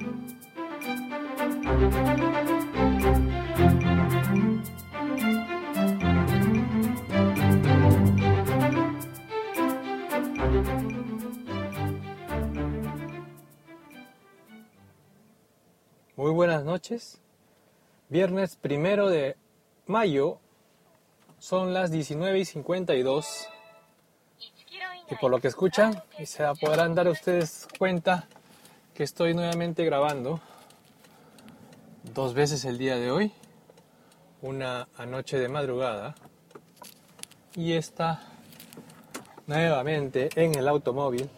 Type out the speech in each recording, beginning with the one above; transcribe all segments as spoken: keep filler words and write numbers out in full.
Muy buenas noches. Viernes primero de mayo, son las diecinueve y cincuenta y dos. Y por lo que escuchan, se podrán dar ustedes cuenta que estoy nuevamente grabando dos veces el día de hoy. Una anoche de madrugada y esta nuevamente en el automóvil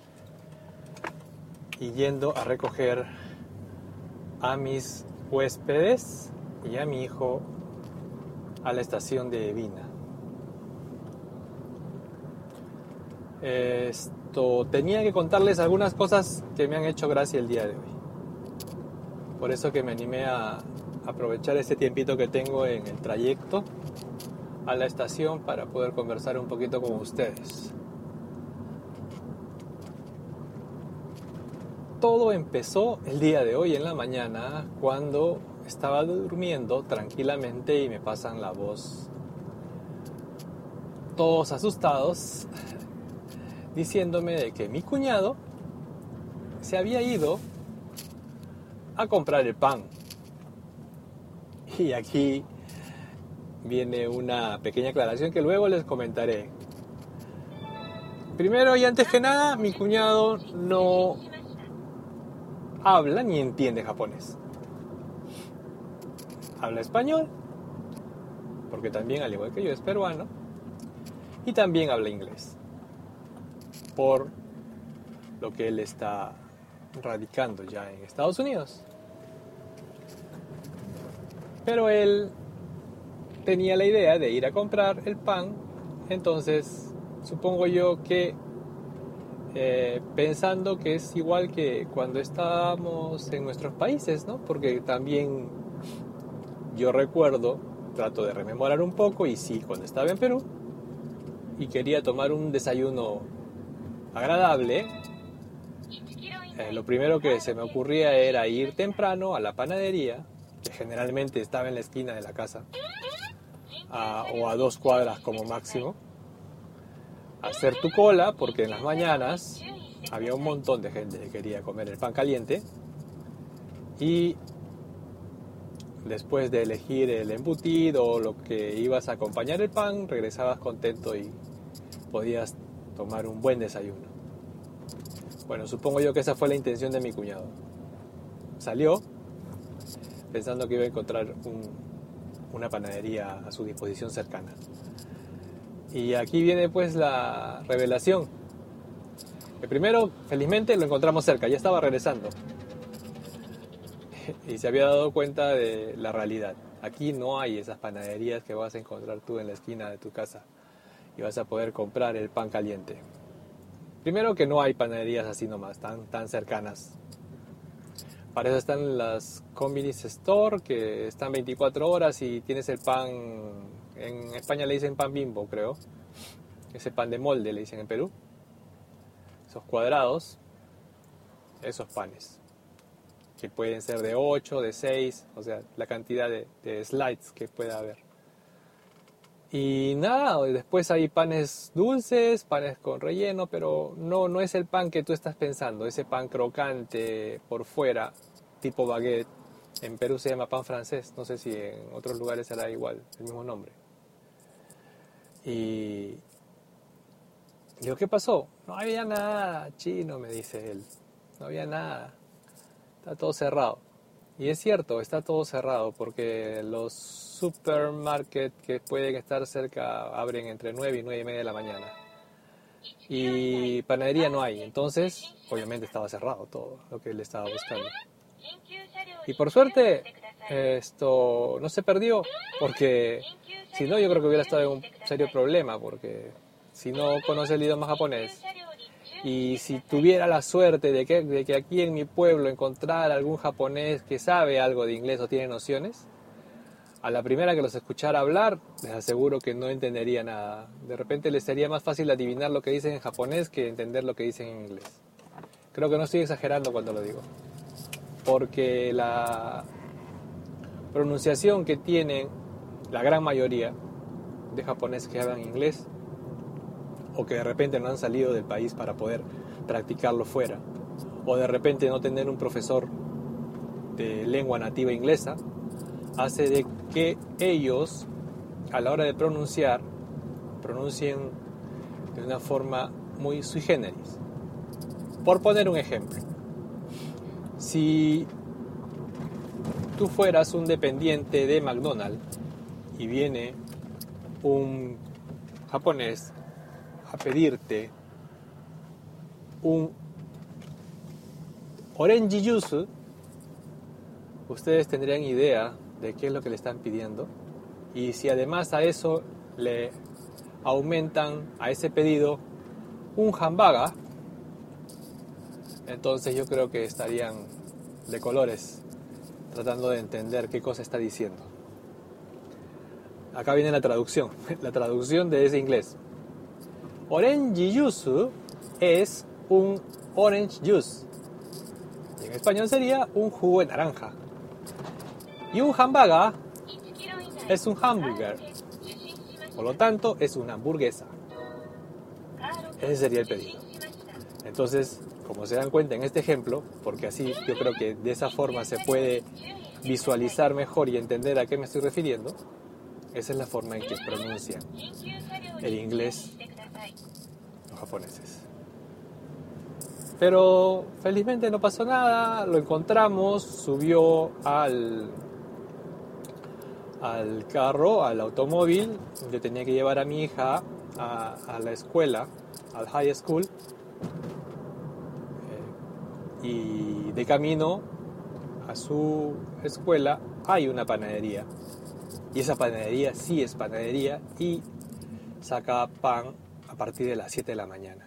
y yendo a recoger a mis huéspedes y a mi hijo a la estación de Vina. Esto, tenía que contarles algunas cosas que me han hecho gracia el día de hoy. Por eso que me animé a aprovechar este tiempito que tengo en el trayecto a la estación para poder conversar un poquito con ustedes. Todo empezó el día de hoy en la mañana cuando estaba durmiendo tranquilamente y me pasan la voz, todos asustados, diciéndome de que mi cuñado se había ido a comprar el pan. Y aquí viene una pequeña aclaración que luego les comentaré. Primero y antes que nada, mi cuñado no habla ni entiende japonés. Habla español, porque también, al igual que yo, es peruano, y también habla inglés, por lo que él está radicando ya en Estados Unidos. Pero él tenía la idea de ir a comprar el pan, entonces supongo yo que eh, pensando que es igual que cuando estábamos en nuestros países, ¿no? Porque también yo recuerdo, trato de rememorar un poco, y sí, cuando estaba en Perú y quería tomar un desayuno agradable, eh, lo primero que se me ocurría era ir temprano a la panadería, que generalmente estaba en la esquina de la casa, a, o a dos cuadras como máximo, hacer tu cola, porque en las mañanas había un montón de gente que quería comer el pan caliente, y después de elegir el embutido o lo que ibas a acompañar el pan, regresabas contento y podías tomar un buen desayuno. Bueno, supongo yo que esa fue la intención de mi cuñado. Salió pensando que iba a encontrar un, una panadería a su disposición cercana. Y aquí viene pues la revelación. El primero, felizmente, lo encontramos cerca, ya estaba regresando. Y se había dado cuenta de la realidad. Aquí no hay esas panaderías que vas a encontrar tú en la esquina de tu casa y vas a poder comprar el pan caliente. Primero que no hay panaderías así nomás, tan, tan cercanas. Para eso están las convenience store, que están veinticuatro horas y tienes el pan, en España le dicen pan Bimbo, creo. Ese pan de molde le dicen en Perú. Esos cuadrados, esos panes, que pueden ser de ocho, de seis, o sea, la cantidad de, de slides que pueda haber. Y nada, después hay panes dulces, panes con relleno, pero no, no es el pan que tú estás pensando, ese pan crocante por fuera, tipo baguette. En Perú se llama pan francés, no sé si en otros lugares será igual, el mismo nombre. Y digo, ¿qué pasó? No había nada, chino, me dice él, no había nada. Está todo cerrado. Y es cierto, está todo cerrado porque los supermarkets que pueden estar cerca abren entre nueve y nueve y media de la mañana. Y panadería no hay. Entonces, obviamente estaba cerrado todo lo que él estaba buscando. Y por suerte, esto no se perdió, porque si no, yo creo que hubiera estado en un serio problema, porque si no conoce el idioma japonés, y si tuviera la suerte de que, de que aquí en mi pueblo encontrara algún japonés que sabe algo de inglés o tiene nociones, a la primera que los escuchara hablar, les aseguro que no entendería nada. De repente les sería más fácil adivinar lo que dicen en japonés que entender lo que dicen en inglés. Creo que no estoy exagerando cuando lo digo. porque la pronunciación que tienen la gran mayoría de japoneses que hablan inglés o que de repente no han salido del país para poder practicarlo fuera, o de repente no tener un profesor de lengua nativa inglesa, hace de que ellos a la hora de pronunciar pronuncien de una forma muy sui generis. Por poner un ejemplo, si tú fueras un dependiente de McDonald's y viene un japonés a pedirte un orange juice, ustedes tendrían idea de qué es lo que le están pidiendo, y si además a eso le aumentan a ese pedido un hamburger, entonces yo creo que estarían de colores tratando de entender qué cosa está diciendo. Acá viene la traducción, la traducción de ese inglés. Orange juice es un orange juice. Y en español sería un jugo de naranja. Y un hamburger es un hamburger. Por lo tanto, es una hamburguesa. Ese sería el pedido. Entonces, como se dan cuenta en este ejemplo, porque así yo creo que de esa forma se puede visualizar mejor y entender a qué me estoy refiriendo, esa es la forma en que pronuncian el inglés los japoneses. Pero felizmente no pasó nada, lo encontramos, subió al, al carro, al automóvil. Yo tenía que llevar a mi hija a, a la escuela, al high school, eh, y de camino a su escuela hay una panadería. Y esa panadería sí es panadería y saca pan a partir de las siete de la mañana.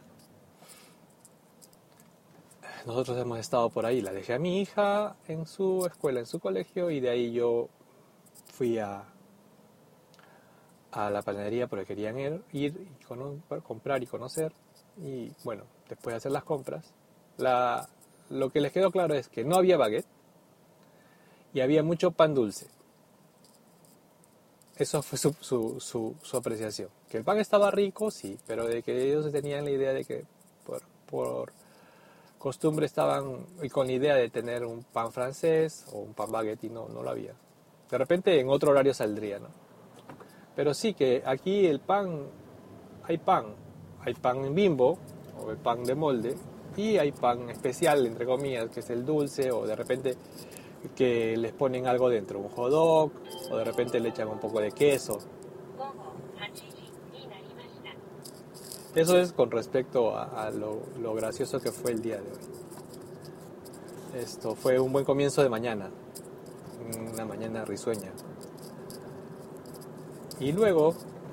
Nosotros hemos estado por ahí, la dejé a mi hija en su escuela, en su colegio, y de ahí yo fui a, a la panadería porque querían ir, ir y cono, comprar y conocer. Y bueno, después de hacer las compras, la, lo que les quedó claro es que no había baguette y había mucho pan dulce. Eso fue su, su, su, su apreciación. Que el pan estaba rico, sí, pero de que ellos tenían la idea de que por, por costumbre estaban y con la idea de tener un pan francés o un pan baguette, y no, no lo había. De repente en otro horario saldría, ¿no? Pero sí que aquí el pan, hay pan, hay pan en Bimbo o el pan de molde, y hay pan especial, entre comillas, que es el dulce, o de repente que les ponen algo dentro, un hot dog, o de repente le echan un poco de queso. Eso es con respecto a, a lo, lo gracioso que fue el día de hoy. Esto fue un buen comienzo de mañana, una mañana risueña. Y luego,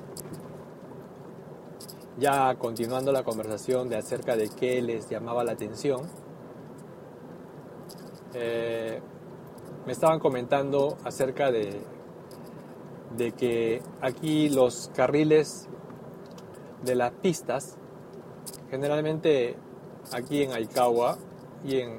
ya continuando la conversación de acerca de qué les llamaba la atención, eh, me estaban comentando acerca de, de que aquí los carriles de las pistas, generalmente aquí en Aikawa y en,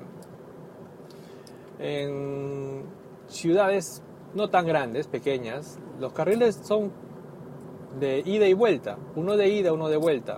en ciudades no tan grandes, pequeñas, los carriles son de ida y vuelta, uno de ida, uno de vuelta.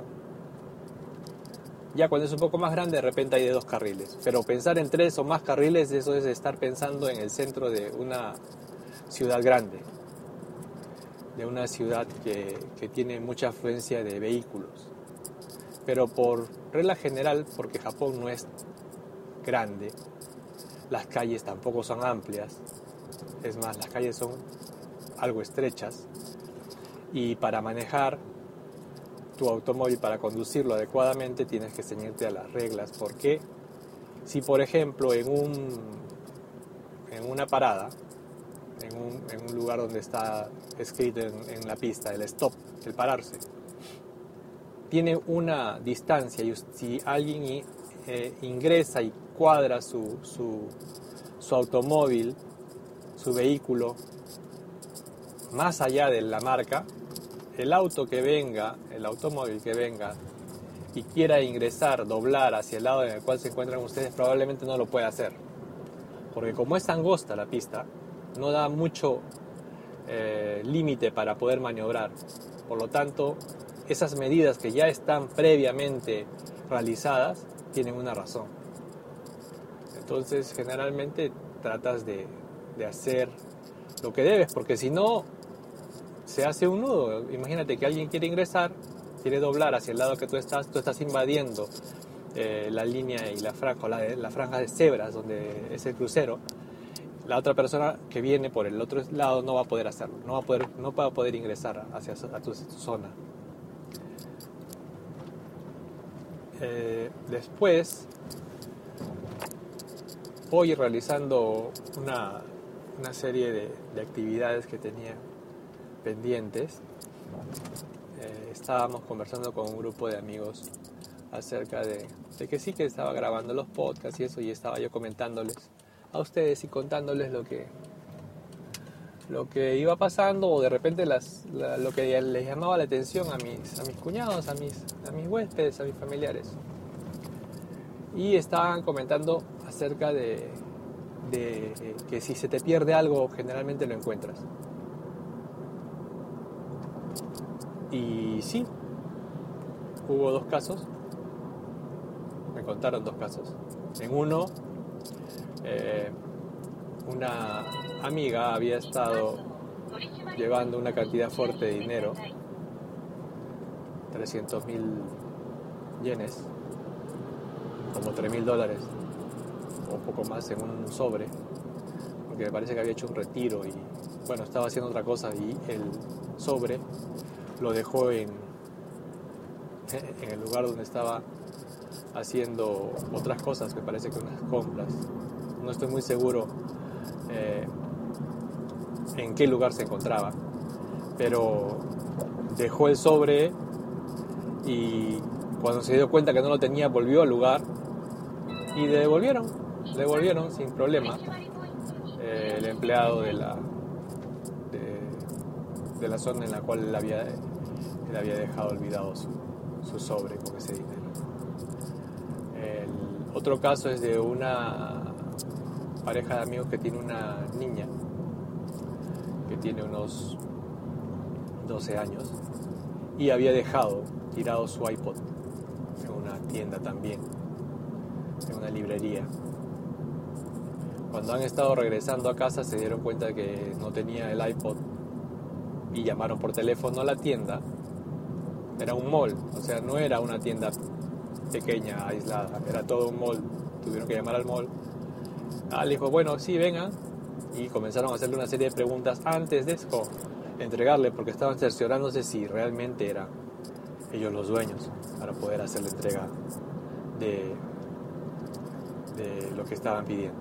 Ya cuando es un poco más grande, de repente hay de dos carriles. Pero pensar en tres o más carriles, eso es estar pensando en el centro de una ciudad grande. De una ciudad que, que tiene mucha afluencia de vehículos. Pero por regla general, porque Japón no es grande, las calles tampoco son amplias. Es más, las calles son algo estrechas. Y para manejar tu automóvil, para conducirlo adecuadamente, tienes que ceñirte a las reglas, porque si por ejemplo en un en una parada, en un, en un lugar donde está escrito en, en la pista el stop, el pararse, tiene una distancia, y si alguien eh, ingresa y cuadra su, su, su automóvil, su vehículo más allá de la marca, el auto que venga, el automóvil que venga y quiera ingresar, doblar hacia el lado en el cual se encuentran ustedes, probablemente no lo pueda hacer. porque como es angosta la pista, no da mucho eh, límite para poder maniobrar. Por lo tanto, esas medidas que ya están previamente realizadas tienen una razón. Entonces, generalmente tratas de, de hacer lo que debes, porque si no, se hace un nudo. Imagínate que alguien quiere ingresar, quiere doblar hacia el lado que tú estás, tú estás invadiendo eh, la línea y la franja, la, la franja de cebras, donde es el crucero. La otra persona que viene por el otro lado no va a poder hacerlo, no va a poder, no va a poder ingresar hacia a tu, tu zona. Eh, después voy realizando una, una serie de, de actividades que tenía pendientes. Eh, estábamos conversando con un grupo de amigos acerca de, de que sí que estaba grabando los podcasts y eso, y estaba yo comentándoles a ustedes y contándoles lo que lo que iba pasando, o de repente las, la, lo que les llamaba la atención a mis, a mis cuñados, a mis, a mis huéspedes, a mis familiares. Y estaban comentando acerca de, de eh, que si se te pierde algo, generalmente lo encuentras. Y sí, hubo dos casos, me contaron dos casos. En uno, eh, una amiga había estado llevando una cantidad fuerte de dinero, trescientos mil yenes, como tres mil dólares, o un poco más en un sobre, porque me parece que había hecho un retiro y bueno, estaba haciendo otra cosa, y el sobre lo dejó en, en el lugar donde estaba haciendo otras cosas, me parece que unas compras. No estoy muy seguro eh, en qué lugar se encontraba, pero dejó el sobre y cuando se dio cuenta que no lo tenía, volvió al lugar y le devolvieron, le devolvieron sin problema. Eh, el empleado de la de, de la zona en la cual él había, él había dejado olvidado su, su sobre con ese dinero. El otro caso es de una pareja de amigos que tiene una niña que tiene unos doce años y había dejado tirado su iPod en una tienda también, en una librería. Cuando han estado regresando a casa se dieron cuenta de que no tenía el iPod y llamaron por teléfono a la tienda. Era un mall, o sea, no era una tienda pequeña, aislada, era todo un mall. Tuvieron que llamar al mall. Ah, le dijo, bueno, sí, vengan. Y comenzaron a hacerle una serie de preguntas antes de eso, entregarle, porque estaban cerciorándose si realmente eran ellos los dueños, para poder hacer la entrega de, de lo que estaban pidiendo.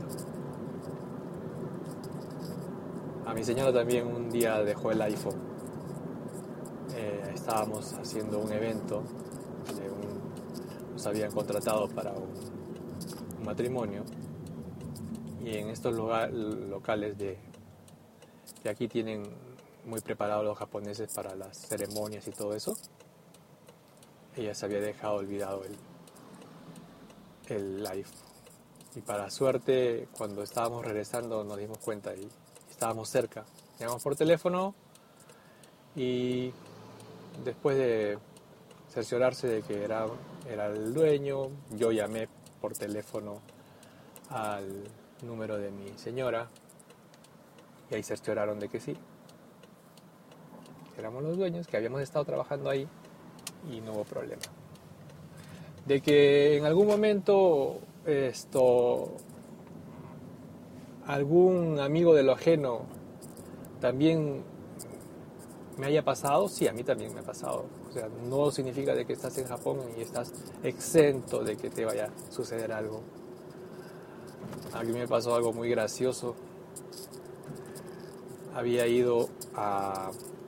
A mi señora también un día dejó el iPhone. Eh, estábamos haciendo un evento, de un, nos habían contratado para un, un matrimonio. Y en estos lugar, locales de, que aquí tienen muy preparados los japoneses para las ceremonias y todo eso, ella se había dejado olvidado el, el iPhone. Y para suerte, cuando estábamos regresando nos dimos cuenta y estábamos cerca. Llamamos por teléfono y después de cerciorarse de que era, era el dueño, yo llamé por teléfono al número de mi señora y ahí cercioraron de que sí, que éramos los dueños, que habíamos estado trabajando ahí y no hubo problema. De que en algún momento esto algún amigo de lo ajeno también me haya pasado, sí, a mí también me ha pasado. O sea, no significa de que estás en Japón y estás exento de que te vaya a suceder algo. A mí me pasó algo muy gracioso. Había ido a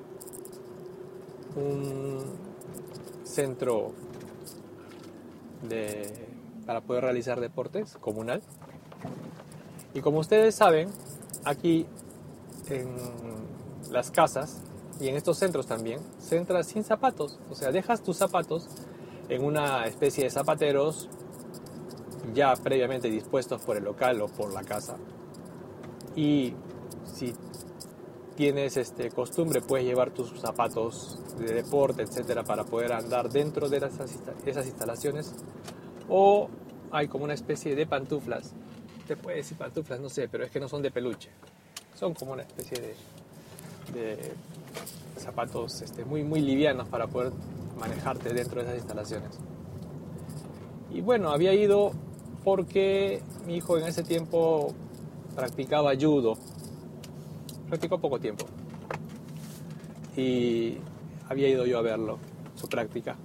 un centro de, para poder realizar deportes comunal. Y como ustedes saben, aquí en las casas y en estos centros también, se entra sin zapatos. O sea, dejas tus zapatos en una especie de zapateros ya previamente dispuestos por el local o por la casa. y si tienes este, costumbre, puedes llevar tus zapatos de deporte, etcétera, para poder andar dentro de esas, esas instalaciones. O hay como una especie de pantuflas. Te puedes decir pantuflas, no sé, pero es que no son de peluche. Son como una especie de, de zapatos este, muy, muy livianos para poder manejarte dentro de esas instalaciones. Y bueno, había ido porque mi hijo en ese tiempo practicaba judo. Practicó poco tiempo. Y había ido yo a verlo, su práctica.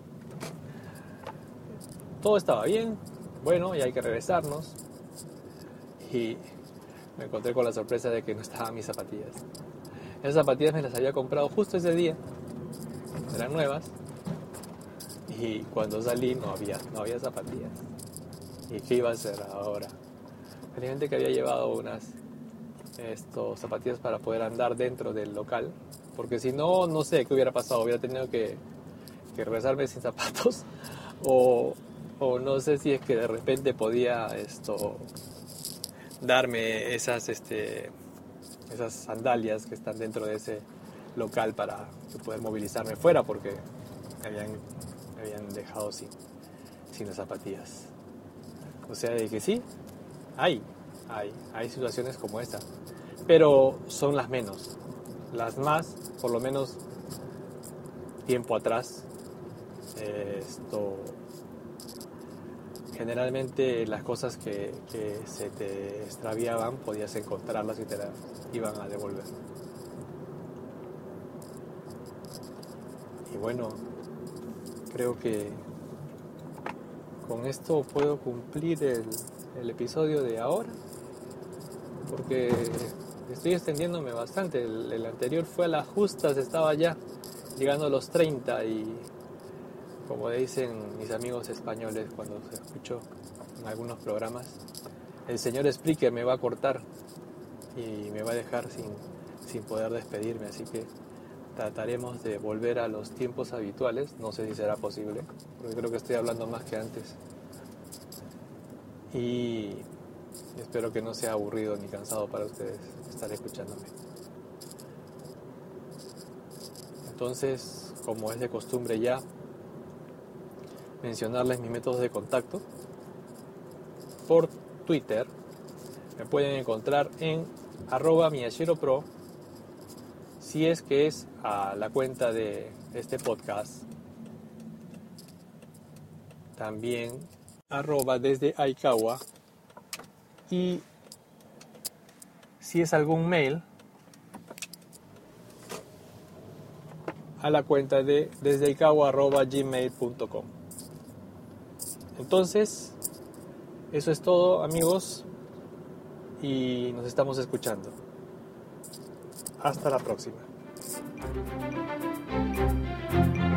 Todo estaba bien, bueno, y hay que regresarnos. Y me encontré con la sorpresa de que no estaban mis zapatillas. Esas zapatillas me las había comprado justo ese día. Eran nuevas. Y cuando salí no había, no había zapatillas. ¿Y qué iba a hacer ahora? Felizmente que había llevado unas estos zapatillas para poder andar dentro del local, porque si no, no sé qué hubiera pasado. Hubiera tenido que, que regresarme sin zapatos o, o no sé si es que de repente podía esto darme esas este esas sandalias que están dentro de ese local para poder movilizarme fuera, porque me habían, me habían dejado sin, sin las zapatillas. O sea, de que sí, hay, hay, hay situaciones como esta, pero son las menos. Las más, por lo menos tiempo atrás, eh, esto, generalmente las cosas que, que se te extraviaban podías encontrarlas y te las iban a devolver. Y bueno, creo que con esto puedo cumplir el, el episodio de ahora, porque estoy extendiéndome bastante. El, el anterior fue a las justas, estaba ya llegando a los treinta y, como dicen mis amigos españoles cuando se escuchó en algunos programas, el señor Spreaker me va a cortar y me va a dejar sin, sin poder despedirme, así que trataremos de volver a los tiempos habituales. No sé si será posible, porque creo que estoy hablando más que antes. Y espero que no sea aburrido ni cansado para ustedes estar escuchándome. Entonces, como es de costumbre ya, mencionarles mis métodos de contacto. Por Twitter me pueden encontrar en arroba miyachiropro, si es que es a la cuenta de este podcast. También arroba desde Aikawa, y si es algún mail, a la cuenta de desde aikawa arroba gmail punto com. Entonces, eso es todo, amigos, y nos estamos escuchando. Hasta la próxima.